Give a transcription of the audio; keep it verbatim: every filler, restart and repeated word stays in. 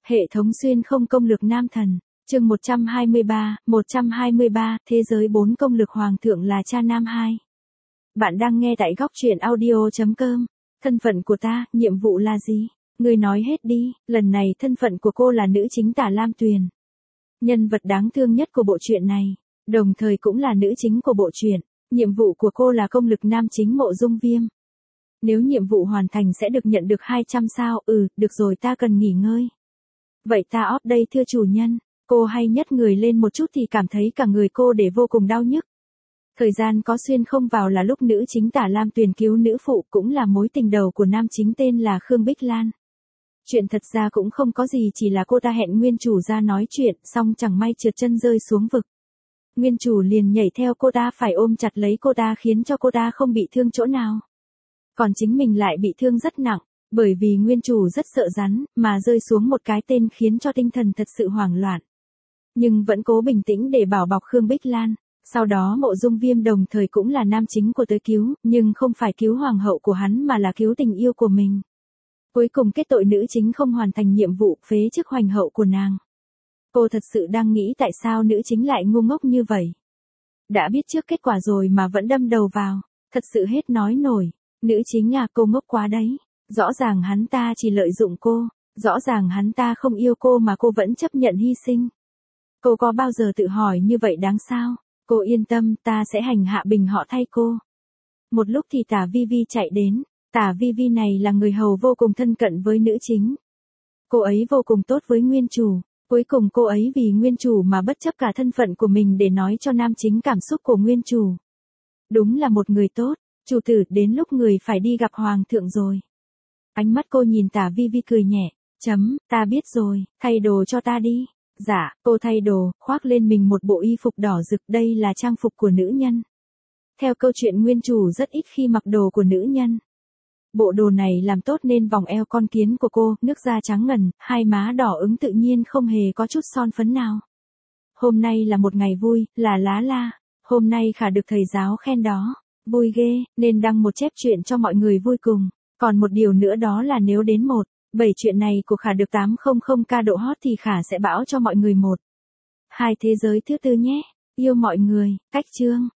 Hệ thống xuyên không công lược nam thần. Chương một trăm hai mươi ba, một trăm hai mươi ba, thế giới bốn công lược hoàng thượng là cha nam hai. Bạn đang nghe tại góc truyện audio chấm com. Thân phận của ta, nhiệm vụ là gì? Người nói hết đi, lần này thân phận của cô là nữ chính Tả Lam Tuyền. Nhân vật đáng thương nhất của bộ truyện này, đồng thời cũng là nữ chính của bộ truyện. Nhiệm vụ của cô là công lực nam chính Mộ Dung Viêm. Nếu nhiệm vụ hoàn thành sẽ được nhận được hai trăm sao, ừ, được rồi ta cần nghỉ ngơi. Vậy ta off đây thưa chủ nhân. Cô hay nhất người lên một chút thì cảm thấy cả người cô để vô cùng đau nhức. Thời gian có xuyên không vào là lúc nữ chính Tả Lam Tuyền cứu nữ phụ, cũng là mối tình đầu của nam chính tên là Khương Bích Lan. Chuyện thật ra cũng không có gì, chỉ là cô ta hẹn nguyên chủ ra nói chuyện, xong chẳng may trượt chân rơi xuống vực. Nguyên chủ liền nhảy theo cô ta, phải ôm chặt lấy cô ta khiến cho cô ta không bị thương chỗ nào. Còn chính mình lại bị thương rất nặng, bởi vì nguyên chủ rất sợ rắn, mà rơi xuống một cái tên khiến cho tinh thần thật sự hoảng loạn. Nhưng vẫn cố bình tĩnh để bảo bọc Khương Bích Lan. Sau đó Mộ Dung Viêm đồng thời cũng là nam chính của tới cứu, nhưng không phải cứu hoàng hậu của hắn mà là cứu tình yêu của mình. Cuối cùng kết tội nữ chính không hoàn thành nhiệm vụ, phế chức hoành hậu của nàng. Cô thật sự đang nghĩ tại sao nữ chính lại ngu ngốc như vậy. Đã biết trước kết quả rồi mà vẫn đâm đầu vào, thật sự hết nói nổi. Nữ chính à, cô ngốc quá đấy. Rõ ràng hắn ta chỉ lợi dụng cô, rõ ràng hắn ta không yêu cô mà cô vẫn chấp nhận hy sinh. Cô có bao giờ tự hỏi như vậy đáng sao? Cô yên tâm, ta sẽ hành hạ bình họ thay cô. Một lúc thì Tả Vi Vi chạy đến. Tả Vi Vi này là người hầu vô cùng thân cận với nữ chính. Cô ấy vô cùng tốt với nguyên chủ. Cuối cùng cô ấy vì nguyên chủ mà bất chấp cả thân phận của mình để nói cho nam chính cảm xúc của nguyên chủ. Đúng là một người tốt. Chủ tử, đến lúc người phải đi gặp hoàng thượng rồi. Ánh mắt cô nhìn Tả Vi Vi cười nhẹ. Chấm, ta biết rồi, thay đồ cho ta đi. Dạ, cô thay đồ, khoác lên mình một bộ y phục đỏ rực, đây là trang phục của nữ nhân. Theo câu chuyện nguyên chủ rất ít khi mặc đồ của nữ nhân. Bộ đồ này làm tốt nên vòng eo con kiến của cô, nước da trắng ngần, hai má đỏ ửng tự nhiên không hề có chút son phấn nào. Hôm nay là một ngày vui, là lá la. Hôm nay khả được thầy giáo khen đó. Vui ghê, nên đăng một chép chuyện cho mọi người vui cùng. Còn một điều nữa đó là nếu đến một bảy chuyện này của Khả được tám trăm k độ hot thì Khả sẽ bảo cho mọi người một hai thế giới thứ tư nhé. Yêu mọi người, cách chương.